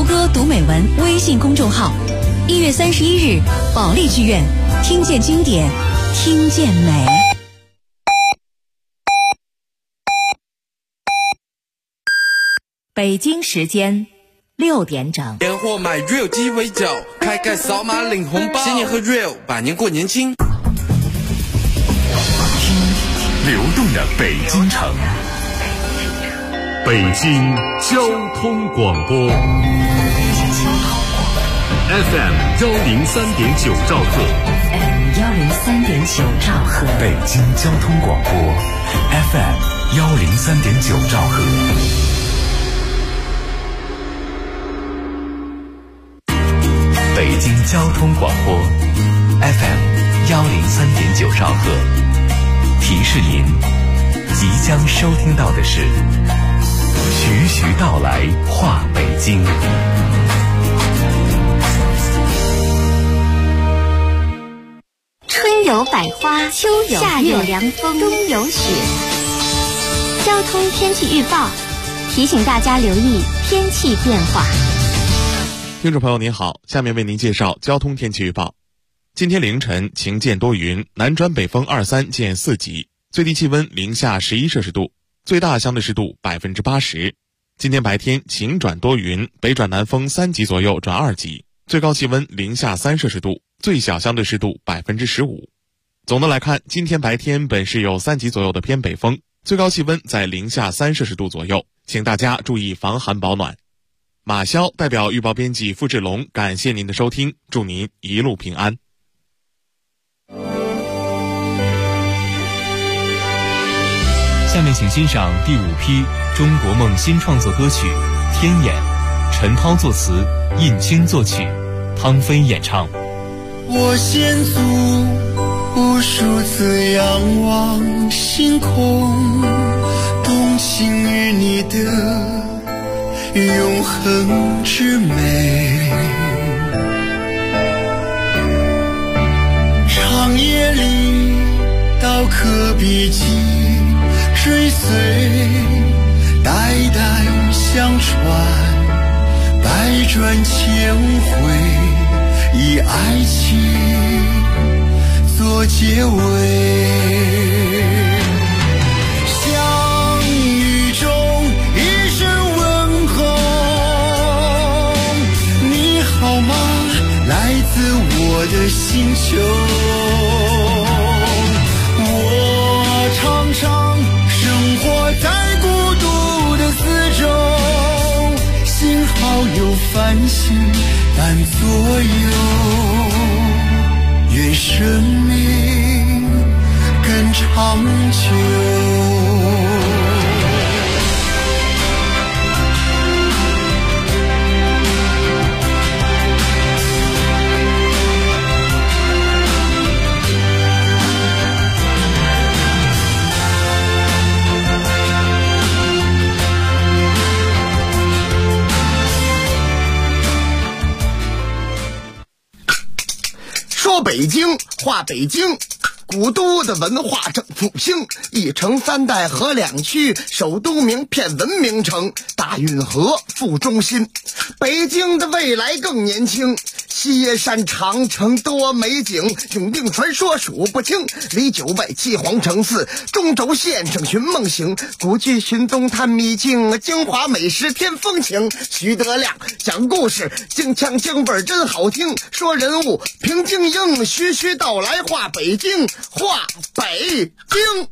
歌读美文微信公众号。1月31日，保利剧院，听见经典，听见美。 北京时间6点整。 年货买 real 鸡尾酒，开盖扫码领红包，新年喝 real， 百年过年轻。 流动的北京城，北京交通广播 FM 103.9兆赫， 103.9兆赫， 北京交通广播 FM 103.9兆赫。北京交通广播 FM 103.9兆赫，提示您，即将收听到的是徐徐道来话北京。 春有百花，秋有夏有凉风，冬有雪。交通天气预报提醒大家留意天气变化。 听众朋友您好，下面为您介绍交通天气预报。今天凌晨晴见多云，南转北风2、3见4级，最低气温零下11摄氏度，最大相对湿度80%。今天白天晴转多云，北转南风3级左右转2级，最高气温零下3摄氏度，最小相对湿度15%。总的来看，今天白天本市有3级左右的偏北风，最高气温在零下3摄氏度左右，请大家注意防寒保暖。马潇代表预报编辑付志龙，感谢您的收听，祝您一路平安。 下面请欣赏第5批中国梦新创作歌曲《天眼》，陈涛作词，印青作曲，汤飞演唱。 我先祖无数次仰望星空，动情于你的永恒之美，长夜里刀刻笔迹追随，代代相传，百转千回，以爱情做结尾。我的星球，我常常生活在孤独的四周，幸好有繁星伴左右，愿生命更长久。说北京话北京，古都的文化正复兴，一城3代河2区，首都名片文明城，大运河副中心。北京的未来更年轻，西山长城多美景，永定传说数不清，离9外7皇城4，中轴线上寻梦行，古迹寻踪探秘境，京华美食添风情。徐德亮讲故事，京腔京味真好听，说人物平京英，徐徐道来话北京，话北京。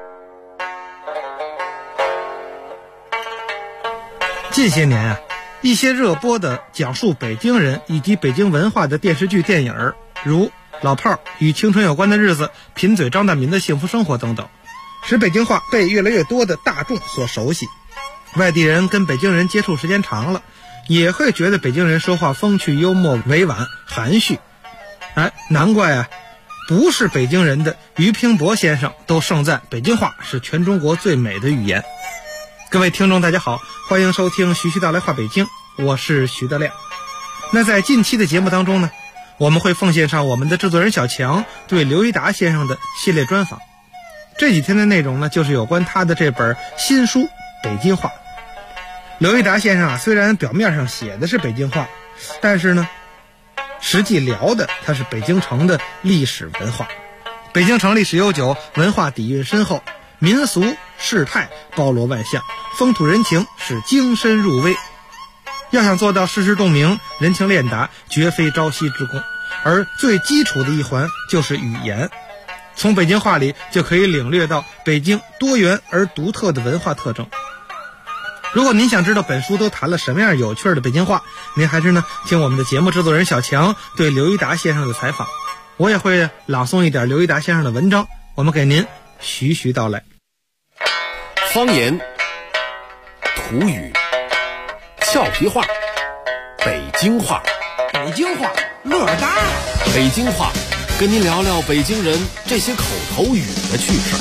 近些年啊，一些热播的讲述北京人以及北京文化的电视剧、电影，如《老炮儿》与青春有关的日子、贫嘴张大民的幸福生活等等，使北京话被越来越多的大众所熟悉。外地人跟北京人接触时间长了，也会觉得北京人说话风趣幽默、委婉含蓄。难怪啊，不是北京人的俞平伯先生都盛赞北京话是全中国最美的语言。各位听众大家好，欢迎收听徐徐道来话北京，我是徐德亮。那在近期的节目当中呢，我们会奉献上我们的制作人小强对刘一达先生的系列专访。这几天的内容呢，就是有关他的这本新书《北京话》。 刘一达先生虽然表面上写的是北京话，但是呢，实际聊的它是北京城的历史文化。北京城历史悠久，文化底蕴深厚，民俗事态包罗万象，风土人情是精深入微。要想做到世事洞明，人情练达，绝非朝夕之功。而最基础的一环就是语言，从北京话里就可以领略到北京多元而独特的文化特征。如果您想知道本书都谈了什么样有趣的北京话，您还是听我们的节目制作人小强对刘一达先生的采访，我也会朗诵一点刘一达先生的文章，我们给您徐徐道来。 方言、土语、俏皮话、北京话， 北京话乐大。 北京话，跟您聊聊北京人这些口头语的趣事。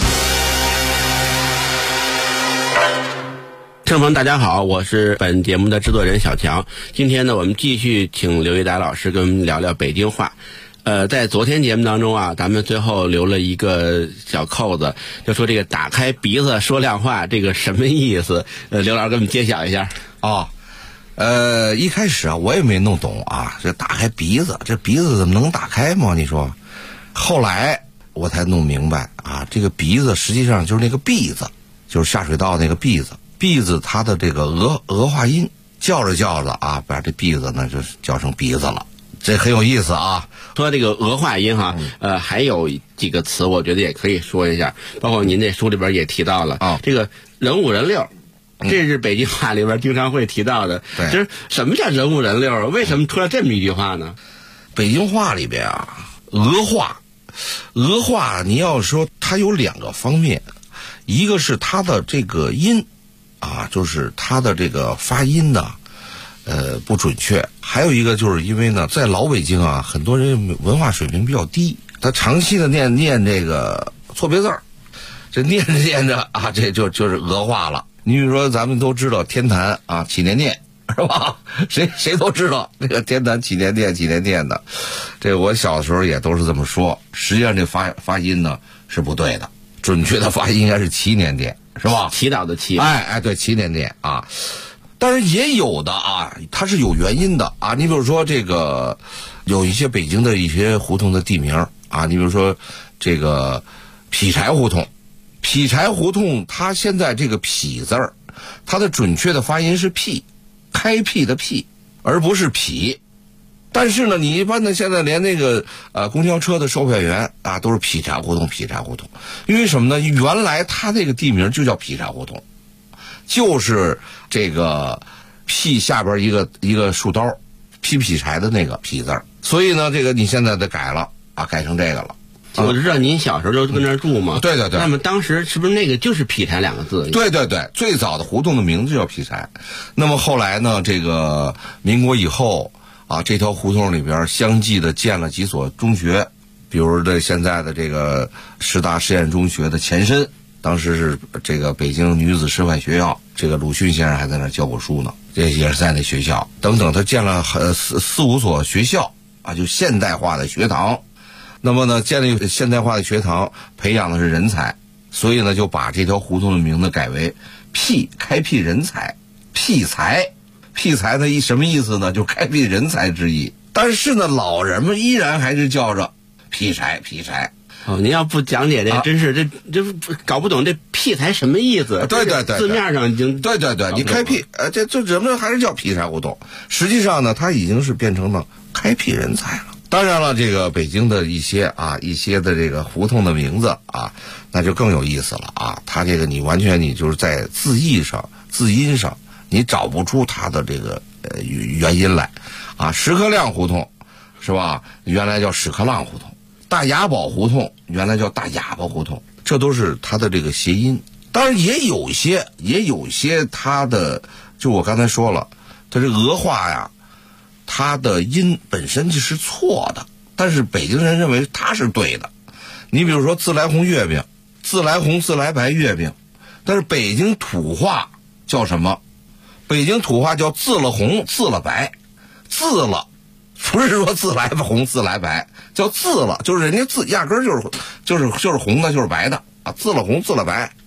听众朋友大家好，我是本节目的制作人小强。今天呢，我们继续请刘一达老师跟我们聊聊北京话。在昨天节目当中啊，咱们最后留了一个小扣子，就说这个打开鼻子说亮话，这个什么意思？刘老师给我们揭晓一下。 一开始啊，我也没弄懂啊，这打开鼻子，这鼻子怎么能打开吗？你说，后来我才弄明白啊，这个鼻子实际上就是那个篦子，就是下水道那个篦子。篦子它的这个俄化音，叫着啊，把这篦子呢就叫成鼻子了，这很有意思啊。 说这个俄化音哈，还有几个词，我觉得也可以说一下，包括您这书里边也提到了啊，这个人五人六。这是北京话里边经常会提到的。 对， 就是什么叫人五人六？为什么出了这么一句话呢？ 北京话里边啊，俄话你要说它有两个方面，一个是它的这个音啊，就是它的这个发音呢不准确，还有一个就是因为呢，在老北京啊，很多人文化水平比较低，他长期的念这个错别字儿，这念着啊，这就是俄话了。你比如说，咱们都知道天坛啊，祈年殿是吧？谁都知道这个天坛祈年殿的。这个我小的时候也都是这么说，实际上这发音呢是不对的，准确的发音应该是祈年殿，是吧？ 祈祷的祈。 哎，对，祈年殿啊。但是也有的啊，它是有原因的啊。你比如说这个，有一些北京的一些胡同的地名啊，你比如说这个劈柴胡同。劈柴胡同，它现在这个劈字儿，它的准确的发音是辟，开辟的辟，而不是劈。但是呢，你一般的现在连那个公交车的售票员啊，都是劈柴胡同。因为什么呢？原来它那个地名就叫劈柴胡同，就是这个辟下边一个树刀，劈柴的那个劈字儿。所以呢，这个你现在得改了啊，改成这个了。 我知道您小时候就跟那儿住嘛。 对。 那么当时是不是那个就是劈柴两个字？ 对，最早的胡同的名字叫劈柴。那么后来呢，这个民国以后啊，这条胡同里边相继的建了几所中学，比如这现在的这个师大实验中学的前身，当时是这个北京女子师范学校，这个鲁迅先生还在那儿教过书呢，这也是在那学校等等，他建了四五所学校啊，就现代化的学堂。那么呢，建立现代化的学堂，培养的是人才，所以呢，就把这条胡同的名字改为开辟人才，辟财呢什么意思呢？就开辟人才之意。但是呢，老人们依然还是叫着劈柴。 哦，您要不讲解这，真是这搞不懂这劈柴什么意思？ 对， 字面上已经对，你开辟，这人们还是叫劈柴胡同。实际上呢，它已经是变成了开辟人才了。当然了，这个北京的一些的这个胡同的名字啊，那就更有意思了啊。它这个你完全你就是在字音上，你找不出它的这个原因来啊。石刻亮胡同是吧？原来叫屎壳郎胡同。大雅宝胡同原来叫大哑巴胡同，这都是它的这个谐音。当然也有些它的，就我刚才说了，它这俄话呀。它的音本身就是错的，但是北京人认为它是对的。你比如说自来红月饼，自来红自来白月饼，但是北京土话叫什么？北京土话叫自了红自了白，自了不是说自来红自来白，叫自了，就是人家自压根儿就是红的，就是白的啊，自了红自了白。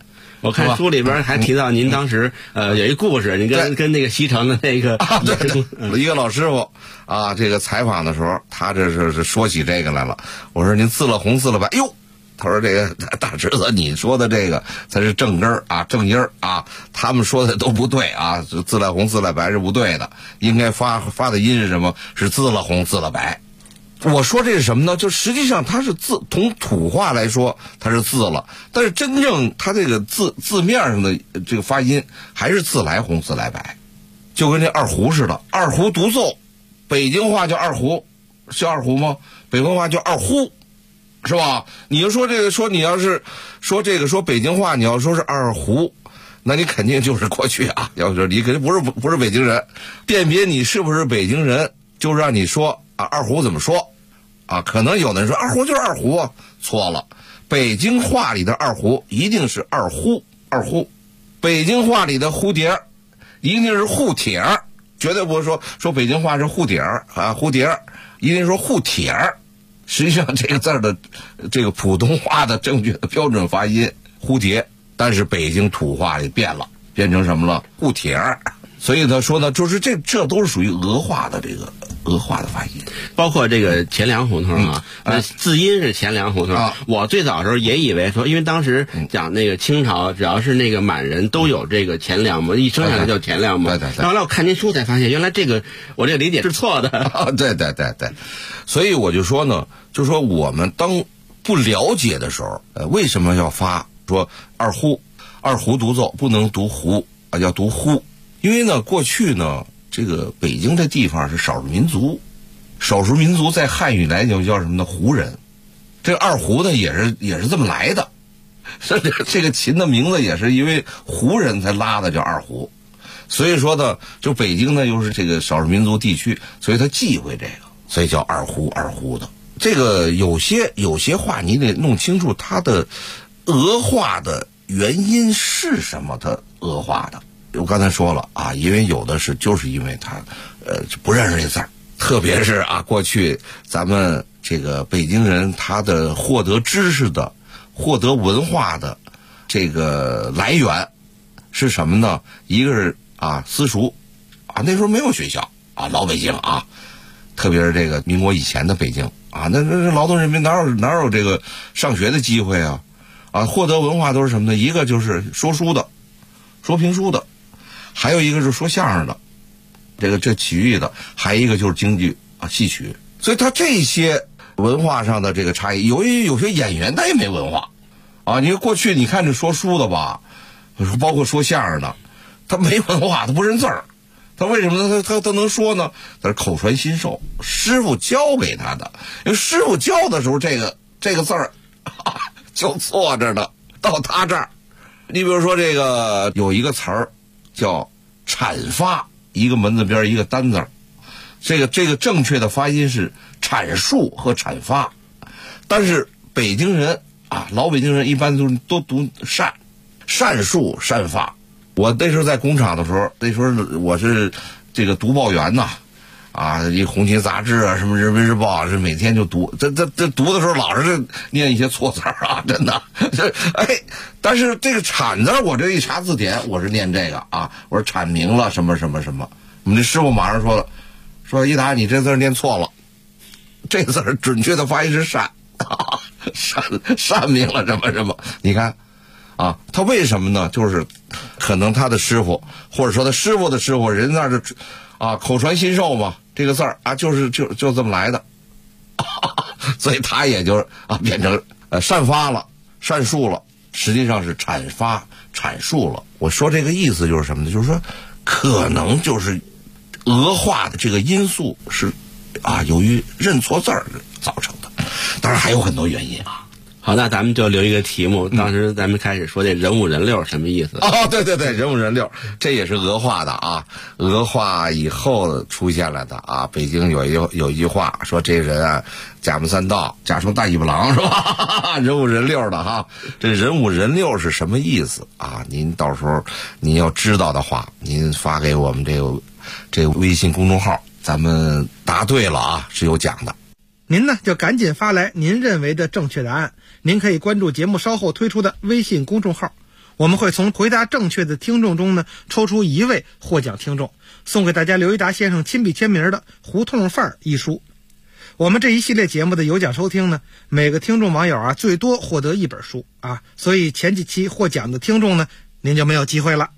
我看书里边还提到您当时有一故事，你跟那个西城的那个一个老师傅啊，这个采访的时候，他这是说起这个来了。我说您字了红字了白，哟。他说：“这个大侄子，你说的这个才是正根儿啊，正音儿啊，他们说的都不对啊，字了红字了白是不对的，应该发的音是什么？是字了红字了白。我说这是什么呢？就实际上它是字，从土话来说它是字了，但是真正它这个字面上的这个发音还是字来红字来白，就跟这二胡似的，二胡独奏，北京话叫二胡，是二胡吗？北方话叫二胡。”是吧？你就说这个，说你要是说这个说北京话，你要说是二胡，那你肯定就是过去啊。要是你肯定不是北京人，辨别你是不是北京人，就让你说啊二胡怎么说啊？可能有的人说二胡就是二胡啊，错了。北京话里的二胡一定是二胡，二胡。北京话里的蝴蝶一定是护帖儿，绝对不是说北京话是护帖儿啊，蝴蝶一定说护帖儿。实际上这个字的这个普通话的正确的标准发音蝴蝶，但是北京土话里变了，变成什么了？护帖儿。所以他说呢，就是这都是属于俄化的这个俄化的发音， 包括这个钱粮胡同啊，字音是钱粮胡同。我最早的时候也以为说，因为当时讲那个清朝，只要是那个满人都有这个钱粮嘛，一生下来就钱粮嘛。 对。 后来我看您书才发现，原来我这个理解是错的。 对。所以我就说呢，就是说我们当不了解的时候，为什么要发说二胡独奏不能读胡啊，要读呼？因为呢，过去呢，这个北京这地方是少数民族，在汉语来讲叫什么呢？胡人。这个二胡呢也是这么来的，这个琴的名字也是因为胡人才拉的叫二胡。所以说呢，就北京呢又是这个少数民族地区，所以他忌讳这个，所以叫二胡的。这个有些话你得弄清楚它的俄化的原因是什么，它俄化的。我刚才说了啊，因为有的就是因为他不认识这字儿，特别是啊过去咱们这个北京人他的获得知识的、获得文化的这个来源是什么呢？一个是啊私塾啊，那时候没有学校啊，老北京啊，特别是这个民国以前的北京啊，那劳动人民哪有这个上学的机会啊？啊，获得文化都是什么呢？一个就是说书的、说评书的。还有一个是说相声的，这曲艺的，还有一个就是京剧啊戏曲，所以他这些文化上的这个差异，有些演员他也没文化啊。你过去你看这说书的吧，包括说相声的，他没文化，他不认字儿，他为什么呢？他能说呢？他是口传心授，师傅教给他的，因为师傅教的时候这个字儿就错着呢，到他这儿，你比如说这个有一个词儿。叫阐发，一个门字边一个单字，这个正确的发音是阐述和阐发，但是北京人啊，老北京人一般都读善述善发。我那时候在工厂的时候，那时候我是这个读报员呐，啊，一红旗杂志啊，什么人民日报啊，是每天就读，这读的时候老是念一些错字啊，真的，但是这个阐字，我这一查字典，我是念这个啊，我说阐明了什么什么什么，我们这师傅马上说一达你这字念错了，这字准确的发音是善明了什么什么，你看啊，他为什么呢？就是可能他的师傅，或者说他师傅的师傅，人那是啊口传心授嘛，这个字儿啊就这么来的，所以他也就啊变成善发了、善述了，实际上是阐发、阐述了。我说这个意思就是什么呢？就是说可能就是俄化的这个因素是啊由于认错字儿造成的，当然还有很多原因啊。 好，那咱们就留一个题目，当时咱们开始说这人五人六什么意思？ 哦，对，人五人六，这也是俄化的啊，俄化以后出现来的啊。北京有一句话说，这人啊，假模三道，假装大尾巴狼是吧？人五人六的哈，这人五人六是什么意思啊？您到时候您要知道的话，您发给我们这个微信公众号，咱们答对了啊，是有奖的。 您呢就赶紧发来您认为的正确答案。您可以关注节目稍后推出的微信公众号， 我们会从回答正确的听众中呢，抽出1位获奖听众，送给大家刘一达先生亲笔签名的《胡同范儿》一书。我们这一系列节目的有奖收听呢，每个听众网友最多获得1本书所以前几期获奖的听众呢，您就没有机会了。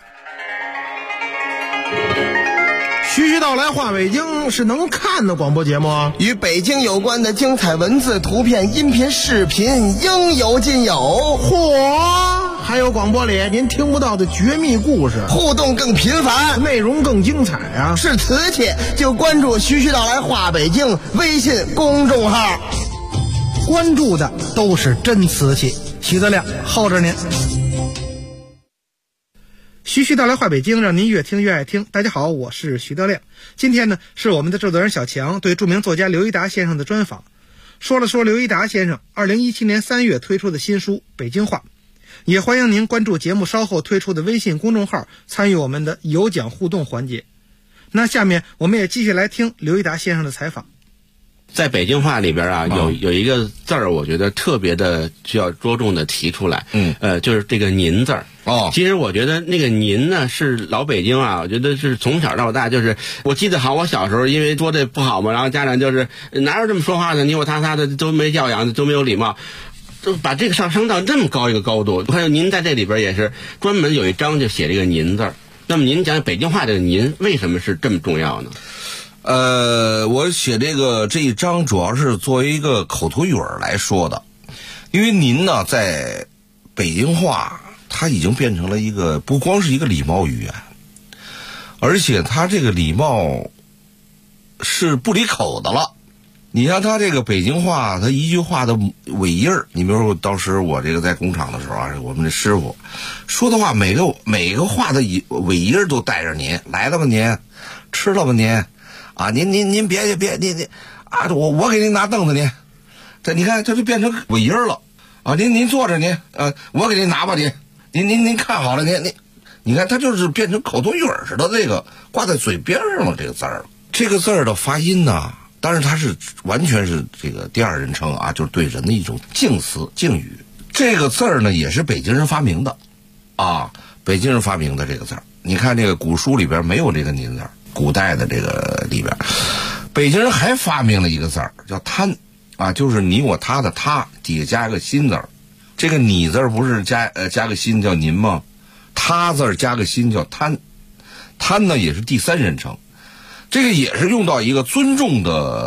徐徐道来话北京是能看的广播节目啊， 与北京有关的精彩文字、图片、音频、视频应有尽有。 嚯！还有广播里您听不到的绝密故事， 互动更频繁， 内容更精彩啊！ 是瓷器就关注徐徐道来话北京微信公众号， 关注的都是真瓷器。徐德亮候着您。 徐徐道来话北京，让您越听越爱听。大家好，我是徐德亮。今天呢，是我们的制作人小强对著名作家刘一达先生的专访，说了说刘一达先生2017年3月推出的新书《北京话》，也欢迎您关注节目稍后推出的微信公众号，参与我们的有奖互动环节。那下面我们也继续来听刘一达先生的采访。 在北京话里边有一个字儿，我觉得特别的需要着重的提出来，就是这个您字儿。其实我觉得那个您呢，是老北京我觉得是从小到大，就是我记得好，我小时候因为说这不好嘛，然后家长就是哪有这么说话的，你我他的都没教养，都没有礼貌，就把这个升到这么高一个高度。我看您在这里边也是专门有一章就写这个您字儿。那么您讲北京话这个您为什么是这么重要呢？ 我写这一章主要是作为一个口头语来说的，因为您呢在北京话它已经变成了一个不光是一个礼貌语言，而且它这个礼貌是不离口的了。你像它这个北京话，它一句话的尾音儿，你比如说当时我这个在工厂的时候我们这师傅说的话，每个话的尾音儿都带着您来了吧，您吃了吧，您您别您我给您拿凳子，您这你看这就变成尾音了您坐着，您我给您拿吧，您看好了，你看它就是变成口头语似的，这个挂在嘴边上了。这个字儿的发音呢，当然它是完全是这个第二人称就是对人的一种敬词敬语。这个字儿呢也是北京人发明的北京人发明的这个字儿。你看这个古书里边没有这个您字儿，古代的这个里边，北京人还发明了一个字儿叫贪就是你我他的他底下加个心字儿。这个你字儿不是加个心叫您吗？他字儿加个心叫贪。贪呢也是第三人称，这个也是用到一个尊敬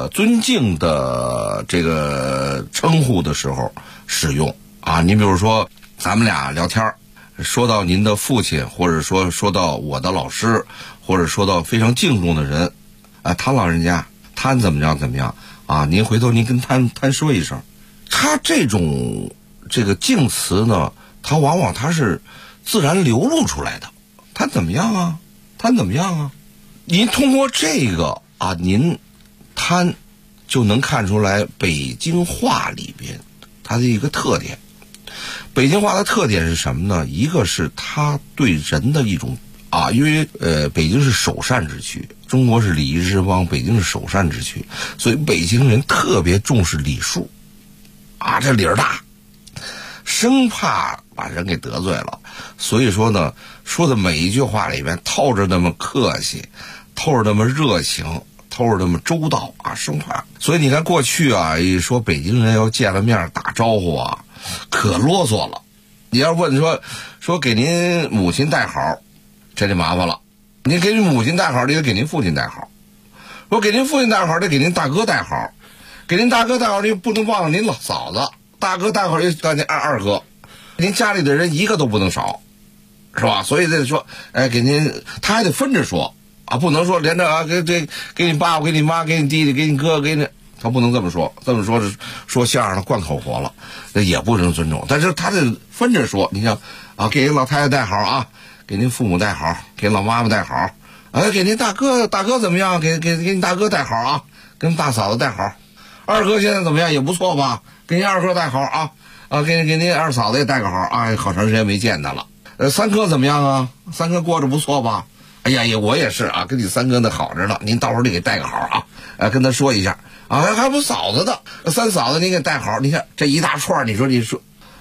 的这个称呼的时候使用你比如说咱们俩聊天，说到您的父亲，或者说到我的老师，或者说到非常敬重的人谭老人家，谭怎么样您回头您跟谭说一声。他这种这个敬词呢，它往往它是自然流露出来的。谭怎么样啊？您通过这个您谭就能看出来北京话里边它的一个特点。北京话的特点是什么呢？一个是它对人的一种因为北京是首善之区，中国是礼仪之邦，北京是首善之区，所以北京人特别重视礼数这理儿大，生怕把人给得罪了。所以说呢，说的每一句话里边透着那么客气，透着那么热情，透着那么周到生怕。所以你看过去一说北京人要见了面打招呼可啰嗦了。你要问说给您母亲带好，这就麻烦了。您给您母亲带好，你得给您父亲带好。说给您父亲带好，得给您大哥带好。给您大哥带好，您不能忘了您老嫂子。大哥带好，就您二哥。您家里的人一个都不能少，是吧？所以得说，给您，他还得分着说不能说连着给你爸，给你妈，给你弟弟，给你哥，给你，他不能这么说。这么说是说相声的惯口活了，这也不能尊重。但是他得分着说。你像给您老太太带好给您父母带好，给老妈妈带好，给您大哥怎么样？给你大哥带好跟大嫂子带好。二哥现在怎么样？也不错吧？给您二哥带好给您二嫂子也带个好好长时间没见他了。三哥怎么样三哥过着不错吧？哎呀，我也是跟你三哥那好着呢，您到时候得给带个好跟他说一下还不嫂子的三嫂子您给带好。你看这一大串，你说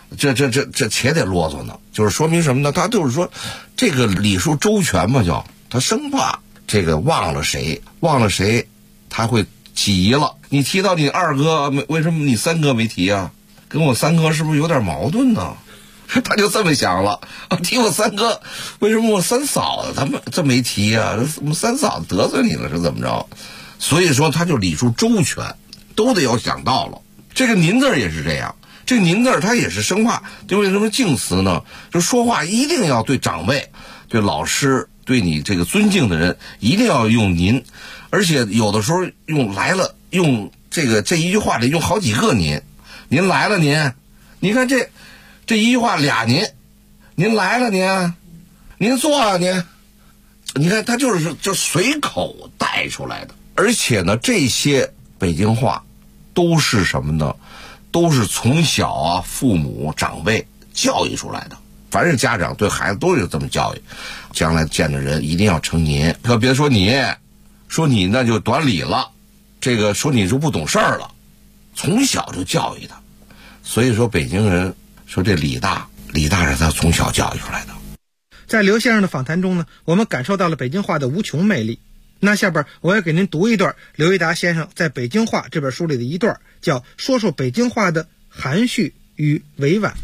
这且得啰嗦呢。就是说明什么呢？他就是说，这个礼数周全嘛，叫他生怕这个忘了谁，他会急了。你提到你二哥，为什么你三哥没提啊？跟我三哥是不是有点矛盾呢？他就这么想了，提我三哥，为什么我三嫂子他们这没提啊？我们三嫂子得罪你了是怎么着？所以说他就礼数周全，都得要想到了。这个您字也是这样，这个您字他也是生怕，就为什么敬词呢？就说话一定要对长辈、对老师、对你这个尊敬的人，一定要用您，而且有的时候用这一句话里用好几个您。您来了您，你看这一句话俩您来了您坐啊您，你看他就随口带出来的。而且呢，这些北京话都是什么呢？都是从小啊父母长辈教育出来的。凡是家长对孩子都有这么教育，将来见着人一定要称您，可别说你那就短礼了，这个说你就不懂事儿了，从小就教育他。所以说北京人说这李大是他从小教育出来的。 在刘先生的访谈中呢，我们感受到了北京话的无穷魅力。那下边我要给您读一段刘一达先生在《北京话》这本书里的一段，叫说说北京话的含蓄与委婉。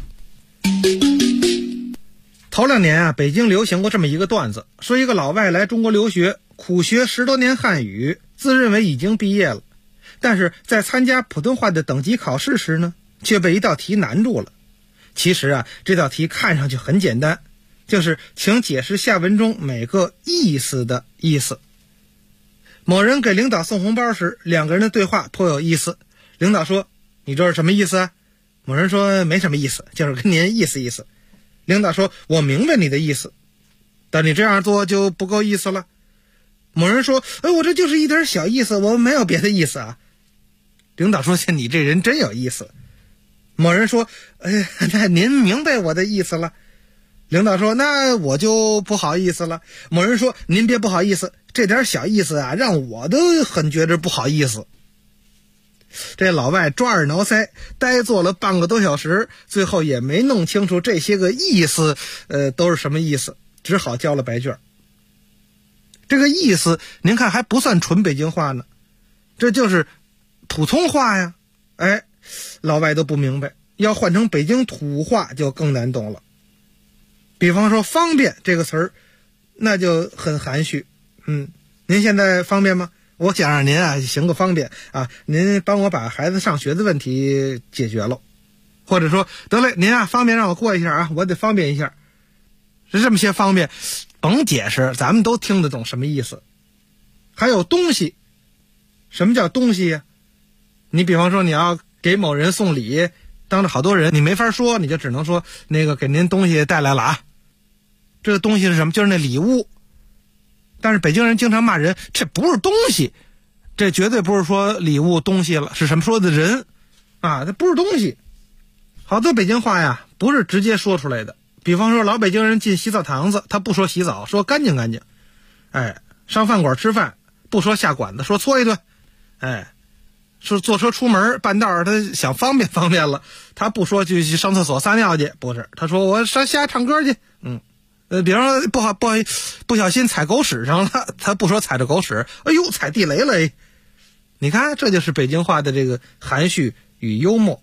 头2年啊，北京流行过这么一个段子，说一个老外来中国留学，苦学10多年汉语，自认为已经毕业了，但是在参加普通话的等级考试时呢，却被一道题难住了。其实啊，这道题看上去很简单，就是请解释下文中每个意思的意思。某人给领导送红包时，两个人的对话颇有意思。领导说：“你这是什么意思啊？”某人说：“没什么意思，就是跟您意思意思。”领导说：“我明白你的意思，但你这样做就不够意思了。”某人说：“我这就是一点小意思，我没有别的意思啊。”领导说：“你这人真有意思。”某人说：“那您明白我的意思了。”领导说：“那我就不好意思了。”某人说：“您别不好意思，这点小意思啊，让我都很觉着不好意思。”这老外抓耳挠腮，呆坐了半个多小时，最后也没弄清楚这些个意思，都是什么意思，只好交了白卷。这个意思，您看还不算纯北京话呢，这就是普通话呀。老外都不明白，要换成北京土话就更难懂了。比方说方便这个词儿，那就很含蓄。您现在方便吗？我想让您行个方便啊，您帮我把孩子上学的问题解决了。或者说得嘞，您方便让我过一下啊，我得方便一下。是这么些方便，甭解释，咱们都听得懂什么意思。还有东西，什么叫东西呀？你比方说你要给某人送礼，当着好多人你没法说，你就只能说那个给您东西带来了啊。这个东西是什么？就是那礼物。但是北京人经常骂人，这不是东西，这绝对不是说礼物东西了，是什么说的人啊？它不是东西。好多北京话呀不是直接说出来的。比方说老北京人进洗澡堂子，他不说洗澡，说干净干净。上饭馆吃饭不说下馆子，说搓一顿。说坐车出门半道他想方便方便了，他不说去上厕所撒尿去，不是，他说我上下唱歌去。比方说不小心踩狗屎上了，他不说踩着狗屎，踩地雷了。你看这就是北京话的这个含蓄与幽默。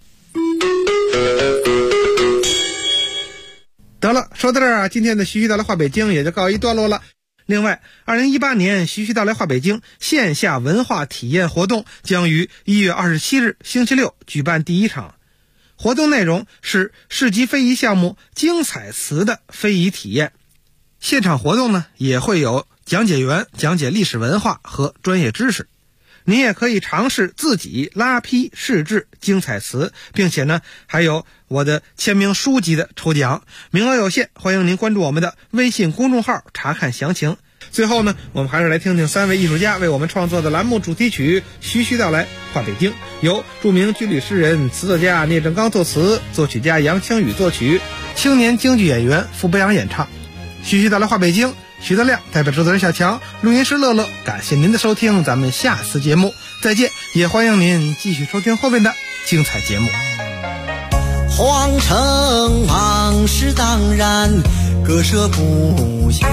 得了，说到这儿啊，今天的徐徐道来话北京也就告一段落了。另外2018年徐徐道来话北京线下文化体验活动将于1月27日星期六举办第1场。活动内容是市级非遗项目精彩词的非遗体验。现场活动呢也会有讲解员讲解历史文化和专业知识。您也可以尝试自己拉坯试制精彩词，并且呢还有我的签名书籍的抽奖，名额有限，欢迎您关注我们的微信公众号查看详情。最后呢，我们还是来听听3位艺术家为我们创作的栏目主题曲《徐徐道来话北京》，由著名军旅诗人、词作家聂正刚作词，作曲家杨清宇作曲，青年京剧演员傅博阳演唱。徐徐道来话北京，徐德亮代表制作人小强，录音师乐乐，感谢您的收听，咱们下次节目再见，也欢迎您继续收听后面的精彩节目。 皇城往事当然割舍不下，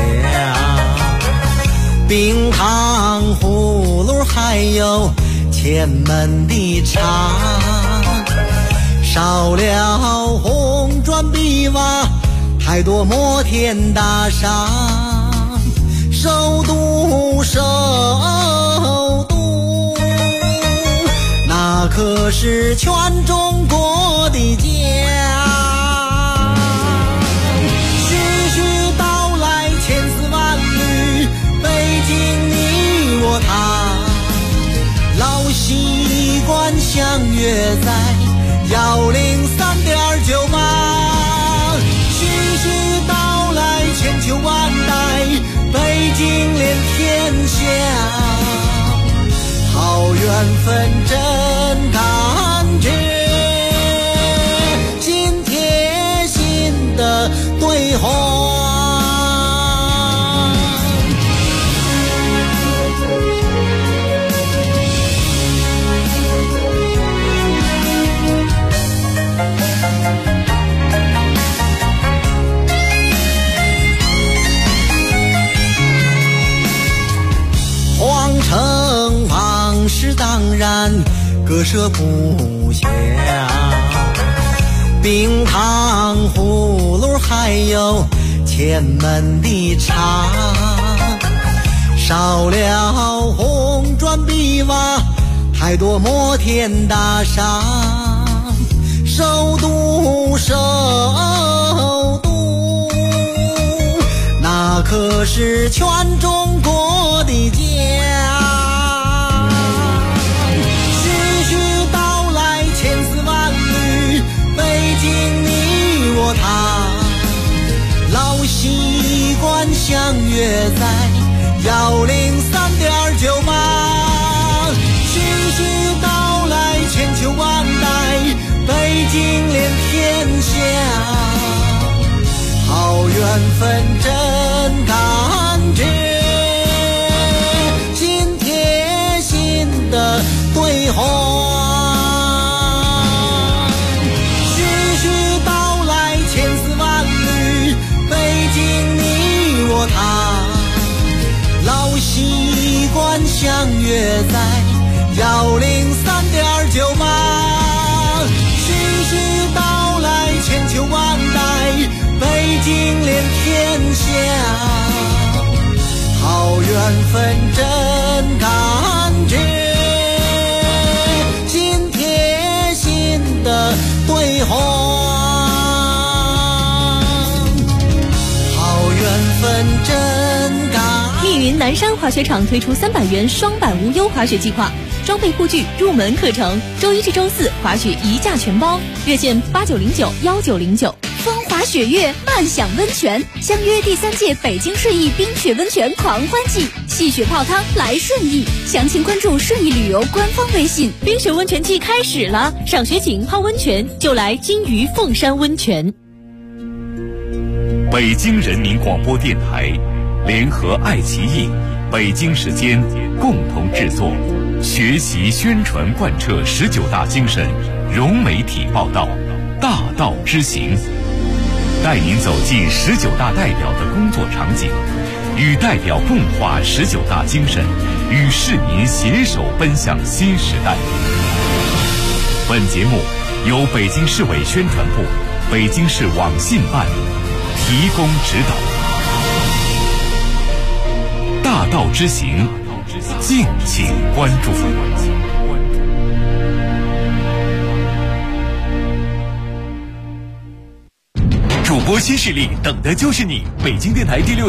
冰糖葫芦还有前门的茶，少了红砖碧瓦，太多摩天大厦，首都首都，那可是全中国的家。徐徐道来千丝万缕，北京你我他，老习惯相约在103.98。徐徐道来千秋万代，北京连天下，好缘分真感觉，心贴心的对话。皇城往事当然割舍不下，冰糖葫芦还有前门的茶，少了红砖碧瓦，太多摩天大厦，首都首都，那可是全中国的家。徐徐道来千丝万缕，北京你我他，老习惯相约在103.98。徐徐道来千秋万代，北京连天下，好缘分真感觉，心贴心的对话。徐徐道来千丝万缕，北京你我他，老习惯相约在103.98。徐徐道来千秋万代，北京连天下，好缘分真感觉，心贴心的对话。好缘分真感。 密云南山滑雪场推出300元双板无忧滑雪计划，装备护具、入门课程，周一至周四滑雪一价全包，热线89091909。风华雪月，漫享温泉，相约第3届北京顺义冰雪温泉狂欢季，戏雪泡汤来顺义，详情关注顺义旅游官方微信。冰雪温泉季开始了，赏雪景、泡温泉就来金鱼凤山温泉。 北京人民广播电台联合爱奇艺、北京时间共同制作，学习宣传贯彻19大精神，融媒体报道，大道之行，带您走进19大代表的工作场景，与代表共话19大精神，与市民携手奔向新时代。本节目由北京市委宣传部、北京市网信办提供指导。大道之行，敬请关注。主播新势力，等的就是你！北京电台第6